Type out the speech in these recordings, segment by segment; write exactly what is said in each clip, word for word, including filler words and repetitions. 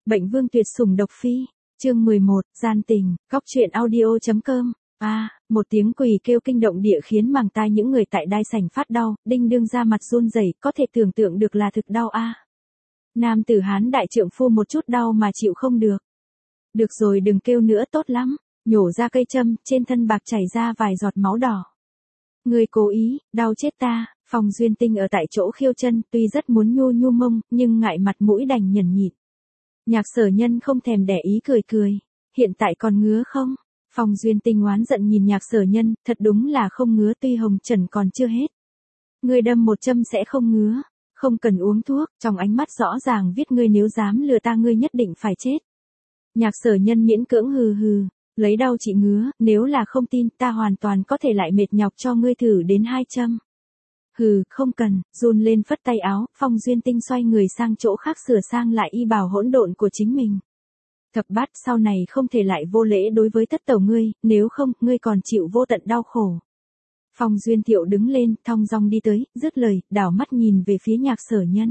Bệnh vương tuyệt sủng độc phi, chương mười một, gian tình, góc truyện audio.com. A, à, một tiếng quỳ kêu kinh động địa khiến màng tai những người tại đai sảnh phát đau, đinh đương ra mặt run rẩy, có thể tưởng tượng được là thực đau a. À. Nam tử Hán đại trượng phu một chút đau mà chịu không được. Được rồi đừng kêu nữa tốt lắm, nhổ ra cây châm, trên thân bạc chảy ra vài giọt máu đỏ. Ngươi cố ý, đau chết ta. Phong Duyên Tinh ở tại chỗ khiêu chân, tuy rất muốn nhu nhu mông, nhưng ngại mặt mũi đành nhẫn nhịn. Nhạc Sở Nhân không thèm để ý cười cười, hiện tại còn ngứa không? Phong Duyên Tinh oán giận nhìn Nhạc Sở Nhân, thật đúng là không ngứa, tuy hồng trần còn chưa hết. Ngươi đâm một châm sẽ không ngứa, không cần uống thuốc, trong ánh mắt rõ ràng viết ngươi nếu dám lừa ta ngươi nhất định phải chết. Nhạc Sở Nhân miễn cưỡng hừ hừ, lấy đau trị ngứa, nếu là không tin ta hoàn toàn có thể lại mệt nhọc cho ngươi thử đến hai châm. Hừ, không cần, run lên phất tay áo, Phong Duyên Tinh xoay người sang chỗ khác sửa sang lại y bào hỗn độn của chính mình. Thập bát sau này không thể lại vô lễ đối với thất tẩu ngươi, nếu không, ngươi còn chịu vô tận đau khổ. Phong Duyên Thiệu đứng lên, thong dong đi tới, dứt lời, đảo mắt nhìn về phía Nhạc Sở Nhân.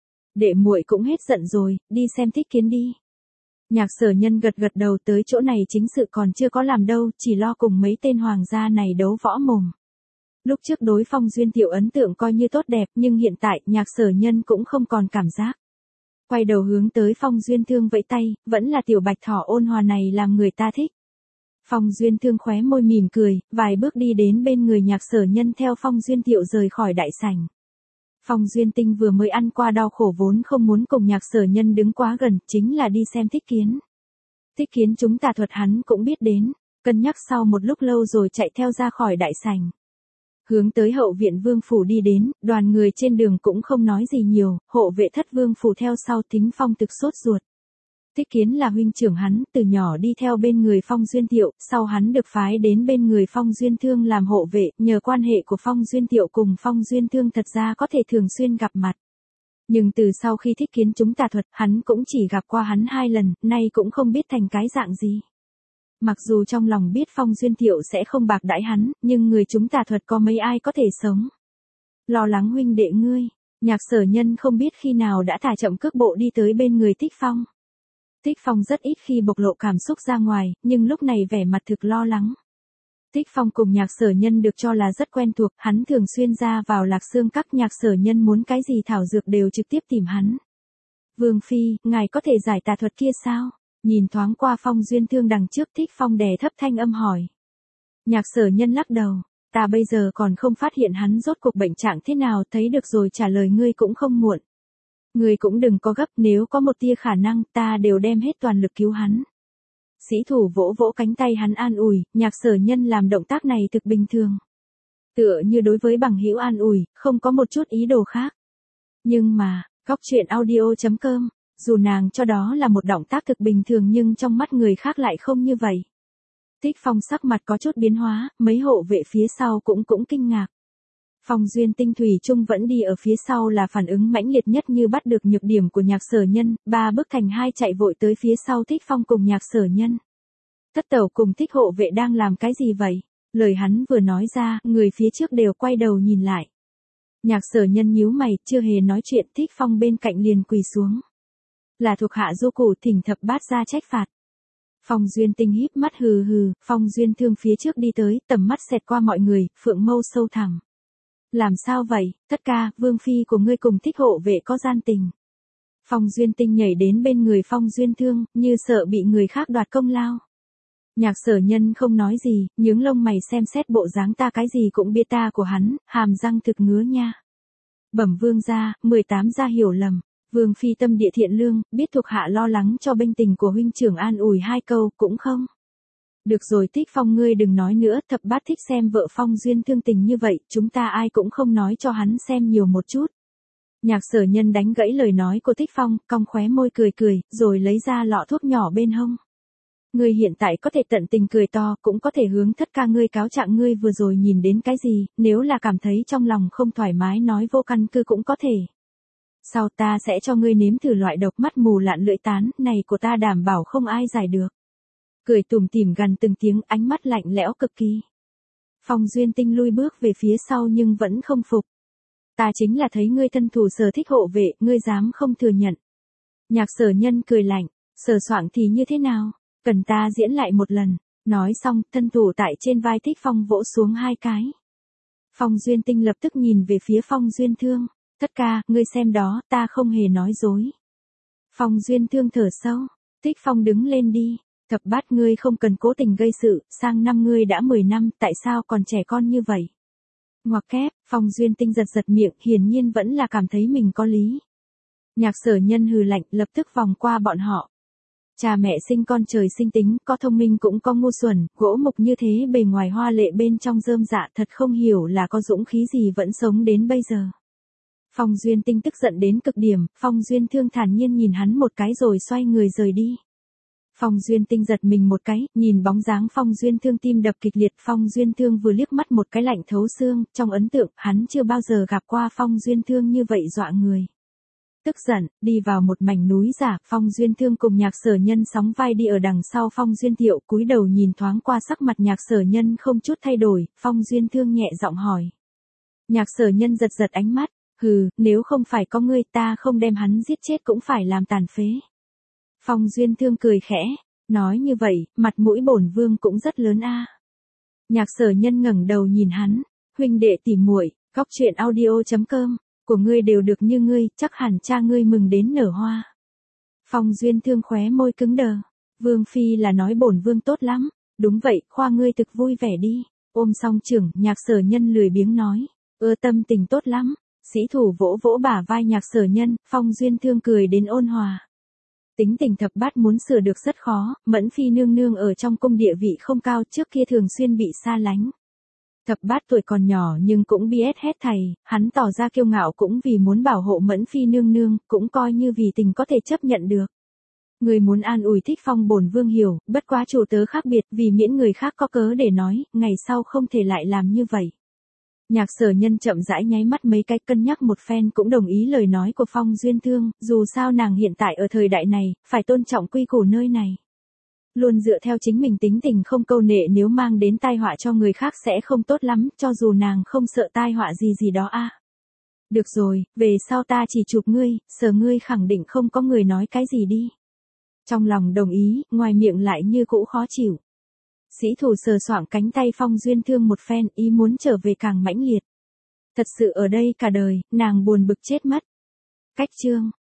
Đệ muội cũng hết giận rồi, đi xem Thích Kiến đi. Nhạc Sở Nhân gật gật đầu, tới chỗ này chính sự còn chưa có làm đâu, chỉ lo cùng mấy tên hoàng gia này đấu võ mồm. Lúc trước đối Phong Duyên Thiệu ấn tượng coi như tốt đẹp, nhưng hiện tại, Nhạc Sở Nhân cũng không còn cảm giác. Quay đầu hướng tới Phong Duyên Thương vẫy tay, vẫn là tiểu bạch thỏ ôn hòa này làm người ta thích. Phong Duyên Thương khóe môi mỉm cười, vài bước đi đến bên người Nhạc Sở Nhân theo Phong Duyên Thiệu rời khỏi đại sảnh. Phong Duyên Tinh vừa mới ăn qua đau khổ vốn không muốn cùng Nhạc Sở Nhân đứng quá gần, chính là đi xem Thích Kiến. Thích Kiến chúng tà thuật hắn cũng biết đến, cân nhắc sau một lúc lâu rồi chạy theo ra khỏi đại sảnh. Hướng tới hậu viện vương phủ đi đến, đoàn người trên đường cũng không nói gì nhiều, hộ vệ thất vương phủ theo sau. Thính Phong thực sốt ruột. Thích Kiến là huynh trưởng hắn, từ nhỏ đi theo bên người Phong Duyên Thiệu, sau hắn được phái đến bên người Phong Duyên Thương làm hộ vệ, nhờ quan hệ của Phong Duyên Thiệu cùng Phong Duyên Thương thật ra có thể thường xuyên gặp mặt. Nhưng từ sau khi Thích Kiến chúng tà thuật, hắn cũng chỉ gặp qua hắn hai lần, nay cũng không biết thành cái dạng gì. Mặc dù trong lòng biết Phong Duyên Thiệu sẽ không bạc đãi hắn, nhưng người chúng tà thuật có mấy ai có thể sống. Lo lắng huynh đệ ngươi, Nhạc Sở Nhân không biết khi nào đã thả chậm cước bộ đi tới bên người Thích Phong. Thích Phong rất ít khi bộc lộ cảm xúc ra ngoài, nhưng lúc này vẻ mặt thực lo lắng. Thích Phong cùng Nhạc Sở Nhân được cho là rất quen thuộc, hắn thường xuyên ra vào Lạc Xương Các, Nhạc Sở Nhân muốn cái gì thảo dược đều trực tiếp tìm hắn. Vương phi, ngài có thể giải tà thuật kia sao? Nhìn thoáng qua Phong Duyên Thương đằng trước, Thích Phong đè thấp thanh âm hỏi. Nhạc Sở Nhân lắc đầu, ta bây giờ còn không phát hiện hắn rốt cuộc bệnh trạng thế nào, thấy được rồi trả lời ngươi cũng không muộn. Ngươi cũng đừng có gấp, nếu có một tia khả năng, ta đều đem hết toàn lực cứu hắn. Sĩ thủ vỗ vỗ cánh tay hắn an ủi, Nhạc Sở Nhân làm động tác này thực bình thường. Tựa như đối với bằng hữu an ủi, không có một chút ý đồ khác. Nhưng mà, góc truyện audio.com. Dù nàng cho đó là một động tác thực bình thường nhưng trong mắt người khác lại không như vậy. Thích Phong sắc mặt có chút biến hóa, mấy hộ vệ phía sau cũng cũng kinh ngạc. Phong Duyên Tinh thủy chung vẫn đi ở phía sau là phản ứng mãnh liệt nhất như bắt được nhược điểm của Nhạc Sở Nhân, ba bước thành hai chạy vội tới phía sau Thích Phong cùng Nhạc Sở Nhân. Thất tẩu cùng Thích hộ vệ đang làm cái gì vậy? Lời hắn vừa nói ra, người phía trước đều quay đầu nhìn lại. Nhạc Sở Nhân nhíu mày, chưa hề nói chuyện, Thích Phong bên cạnh liền quỳ xuống. Là thuộc hạ du củ thỉnh thập bát ra trách phạt. Phong Duyên Tinh híp mắt hừ hừ, Phong Duyên Thương phía trước đi tới, tầm mắt xẹt qua mọi người, phượng mâu sâu thẳm. Làm sao vậy, Thất ca, vương phi của ngươi cùng Thích hộ vệ có gian tình. Phong Duyên Tinh nhảy đến bên người Phong Duyên Thương, như sợ bị người khác đoạt công lao. Nhạc Sở Nhân không nói gì, nhướng lông mày xem xét bộ dáng ta cái gì cũng biết ta của hắn, hàm răng thực ngứa nha. Bẩm vương gia, mười tám gia hiểu lầm. Vương phi tâm địa thiện lương, biết thuộc hạ lo lắng cho bênh tình của huynh trưởng an ủi hai câu, cũng không. Được rồi Thích Phong ngươi đừng nói nữa, thập bát thích xem vợ Phong Duyên Thương tình như vậy, chúng ta ai cũng không nói cho hắn xem nhiều một chút. Nhạc Sở Nhân đánh gãy lời nói của Thích Phong, cong khóe môi cười cười, rồi lấy ra lọ thuốc nhỏ bên hông. Ngươi hiện tại có thể tận tình cười to, cũng có thể hướng Thất ca ngươi cáo trạng ngươi vừa rồi nhìn đến cái gì, nếu là cảm thấy trong lòng không thoải mái nói vô căn cứ cũng có thể. Sau ta sẽ cho ngươi nếm thử loại độc mắt mù lạn lưỡi tán này của ta đảm bảo không ai giải được. Cười tủm tỉm gần từng tiếng, ánh mắt lạnh lẽo cực kỳ. Phong Duyên Tinh lui bước về phía sau nhưng vẫn không phục. Ta chính là thấy ngươi thân thủ Sở Thích hộ vệ, ngươi dám không thừa nhận. Nhạc Sở Nhân cười lạnh, Sờ soạng thì như thế nào? Cần ta diễn lại một lần. Nói xong, thân thủ tại trên vai Thích Phong vỗ xuống hai cái. Phong Duyên Tinh lập tức nhìn về phía Phong Duyên Thương. Thất ca, ngươi xem đó, ta không hề nói dối. Phong Duyên Thương thở sâu. Thích Phong đứng lên đi. Thập bát, ngươi không cần cố tình gây sự, sang năm ngươi đã mười năm, tại sao còn trẻ con như vậy? Ngoặc kép, Phong Duyên Tinh giật giật miệng, hiển nhiên vẫn là cảm thấy mình có lý. Nhạc Sở Nhân hừ lạnh, lập tức vòng qua bọn họ. Cha mẹ sinh con trời sinh tính, có thông minh cũng có ngu xuẩn, gỗ mục như thế bề ngoài hoa lệ bên trong rơm dạ, thật không hiểu là có dũng khí gì vẫn sống đến bây giờ. Phong Duyên Tinh tức giận đến cực điểm, Phong Duyên Thương thản nhiên nhìn hắn một cái rồi xoay người rời đi. Phong Duyên Tinh giật mình một cái, nhìn bóng dáng Phong Duyên Thương tim đập kịch liệt. Phong Duyên Thương vừa liếc mắt một cái lạnh thấu xương, trong ấn tượng, hắn chưa bao giờ gặp qua Phong Duyên Thương như vậy dọa người. Tức giận, đi vào một mảnh núi giả, Phong Duyên Thương cùng Nhạc Sở Nhân sóng vai đi ở đằng sau Phong Duyên Thiệu, cúi đầu nhìn thoáng qua sắc mặt Nhạc Sở Nhân không chút thay đổi, Phong Duyên Thương nhẹ giọng hỏi. Nhạc Sở Nhân giật giật ánh mắt, hừ, nếu không phải có ngươi ta không đem hắn giết chết cũng phải làm tàn phế. Phong Duyên Thương cười khẽ, nói như vậy, mặt mũi bổn vương cũng rất lớn a. Nhạc Sở Nhân ngẩng đầu nhìn hắn, huynh đệ tỉ muội, góc truyện audio chấm com, của ngươi đều được như ngươi, chắc hẳn cha ngươi mừng đến nở hoa. Phong Duyên Thương khóe môi cứng đờ, vương phi là nói bổn vương tốt lắm, đúng vậy, khoa ngươi thực vui vẻ đi. Ôm song trưởng, Nhạc Sở Nhân lười biếng nói, ưa tâm tình tốt lắm. Sĩ thủ vỗ vỗ bả vai Nhạc Sở Nhân, Phong Duyên Thương cười đến ôn hòa. Tính tình thập bát muốn sửa được rất khó, Mẫn Phi nương nương ở trong cung địa vị không cao, trước kia thường xuyên bị xa lánh. Thập bát tuổi còn nhỏ nhưng cũng bi ét hết thầy, hắn tỏ ra kiêu ngạo cũng vì muốn bảo hộ Mẫn Phi nương nương, cũng coi như vì tình có thể chấp nhận được. Người muốn an ủi Thích Phong bổn vương hiểu, bất quá chủ tớ khác biệt, vì miễn người khác có cớ để nói, ngày sau không thể lại làm như vậy. Nhạc Sở Nhân chậm rãi nháy mắt mấy cái, cân nhắc một phen cũng đồng ý lời nói của Phong Duyên Thương, dù sao nàng hiện tại ở thời đại này, phải tôn trọng quy củ nơi này. Luôn dựa theo chính mình tính tình không câu nệ, nếu mang đến tai họa cho người khác sẽ không tốt lắm, cho dù nàng không sợ tai họa gì gì đó a. Được rồi, về sau ta chỉ chụp ngươi, sờ ngươi khẳng định không có người nói cái gì đi. Trong lòng đồng ý, ngoài miệng lại như cũ khó chịu. Sĩ thủ sờ soạng cánh tay Phong Duyên Thương một phen, ý muốn trở về càng mãnh liệt. Thật sự ở đây cả đời, nàng buồn bực chết mất. Cách chương